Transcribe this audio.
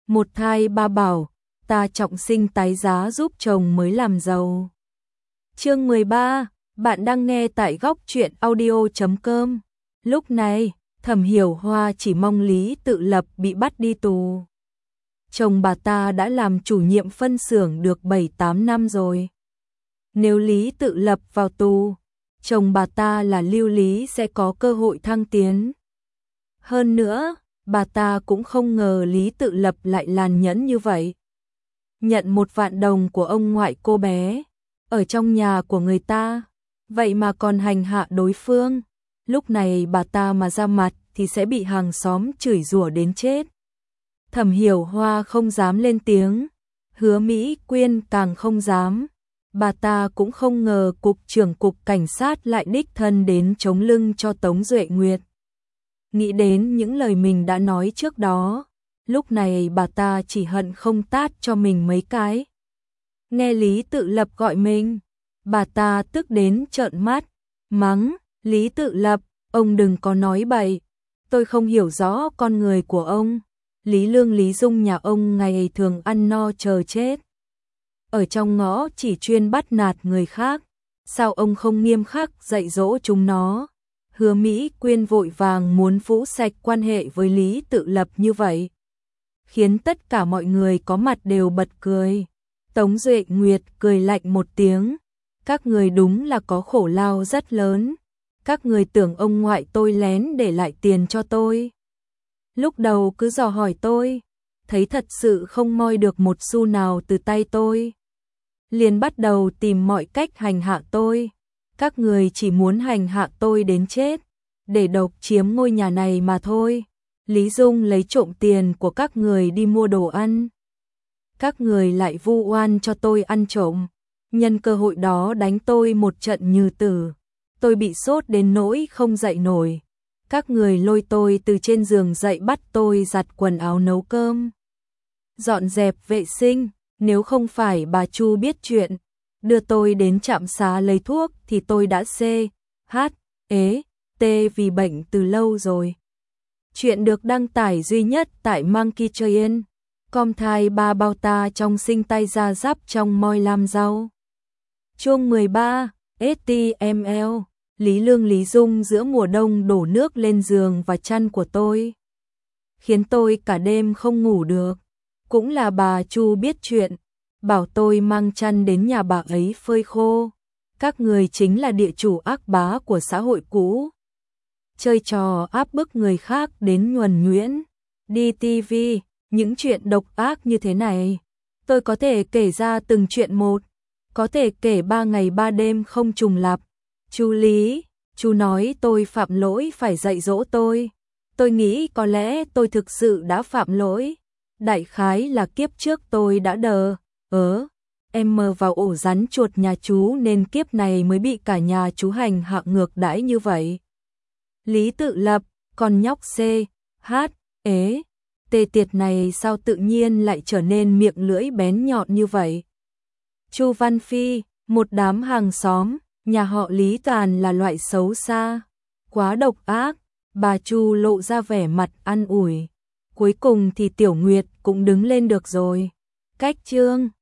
một thai ba bảo, ta trọng sinh tái giá giúp chồng mới làm giàu. Chương 13, bạn đang nghe tại góc truyện audio.com. Lúc này, Thẩm Hiểu Hoa chỉ mong Lý Tự Lập bị bắt đi tù. Chồng bà ta đã làm chủ nhiệm phân xưởng được 7-8 năm rồi. Nếu Lý Tự Lập vào tù, chồng bà ta là Lưu Lý sẽ có cơ hội thăng tiến. Hơn nữa, bà ta cũng không ngờ Lý Tự Lập lại tàn nhẫn như vậy. Nhận 1 vạn đồng của ông ngoại cô bé, ở trong nhà của người ta, vậy mà còn hành hạ đối phương. Lúc này bà ta mà ra mặt thì sẽ bị hàng xóm chửi rủa đến chết. Thẩm Hiểu Hoa không dám lên tiếng, Hứa Mỹ Quyên càng không dám. Bà ta cũng không ngờ cục trưởng cục cảnh sát lại đích thân đến chống lưng cho Tống Duệ Nguyệt. Nghĩ đến những lời mình đã nói trước đó, lúc này bà ta chỉ hận không tát cho mình mấy cái. Nghe Lý Tự Lập gọi mình, bà ta tức đến trợn mắt, mắng, Lý Tự Lập, ông đừng có nói bậy, tôi không hiểu rõ con người của ông. Lý Lương Lý Dung nhà ông ngày thường ăn no chờ chết. Ở trong ngõ chỉ chuyên bắt nạt người khác, sao ông không nghiêm khắc dạy dỗ chúng nó? Hứa Mỹ Quyên vội vàng muốn phũ sạch quan hệ với Lý Tự Lập như vậy, khiến tất cả mọi người có mặt đều bật cười. Tống Duệ Nguyệt cười lạnh một tiếng, các người đúng là có khổ lao rất lớn, các người tưởng ông ngoại tôi lén để lại tiền cho tôi. Lúc đầu cứ dò hỏi tôi, thấy thật sự không moi được một xu nào từ tay tôi, liền bắt đầu tìm mọi cách hành hạ tôi. Các người chỉ muốn hành hạ tôi đến chết, để độc chiếm ngôi nhà này mà thôi. Lý Dung lấy trộm tiền của các người đi mua đồ ăn, các người lại vu oan cho tôi ăn trộm, nhân cơ hội đó đánh tôi một trận như tử. Tôi bị sốt đến nỗi không dậy nổi. Các người lôi tôi từ trên giường dậy bắt tôi giặt quần áo nấu cơm, dọn dẹp vệ sinh. Nếu không phải bà Chu biết chuyện, đưa tôi đến trạm xá lấy thuốc thì tôi đã CHT vì bệnh từ lâu rồi. Chuyện được đăng tải duy nhất tại Monkey Train. Com thai ba bao ta trong sinh tay ra giáp trong moi làm rau. Chương 13, STML. Lý Lương Lý Dung giữa mùa đông đổ nước lên giường và chăn của tôi, khiến tôi cả đêm không ngủ được. Cũng là bà Chu biết chuyện, bảo tôi mang chăn đến nhà bà ấy phơi khô. Các người chính là địa chủ ác bá của xã hội cũ, chơi trò áp bức người khác đến nhuần nhuyễn. Đi TV, những chuyện độc ác như thế này, tôi có thể kể ra từng chuyện một, có thể kể 3 ngày 3 đêm không trùng lặp. Chú Lý, chú nói tôi phạm lỗi phải dạy dỗ tôi. Tôi nghĩ có lẽ tôi thực sự đã phạm lỗi. Đại khái là kiếp trước tôi đã em mơ vào ổ rắn chuột nhà chú nên kiếp này mới bị cả nhà chú hành hạ ngược đãi như vậy. Lý Tự Lập, con nhóc tê tiệt này sao tự nhiên lại trở nên miệng lưỡi bén nhọn như vậy. Chu Văn Phi, một đám hàng xóm, nhà họ Lý toàn là loại xấu xa, quá độc ác. Bà Chu lộ ra vẻ mặt an ủi. Cuối cùng thì Tiểu Nguyệt cũng đứng lên được rồi. Cách chương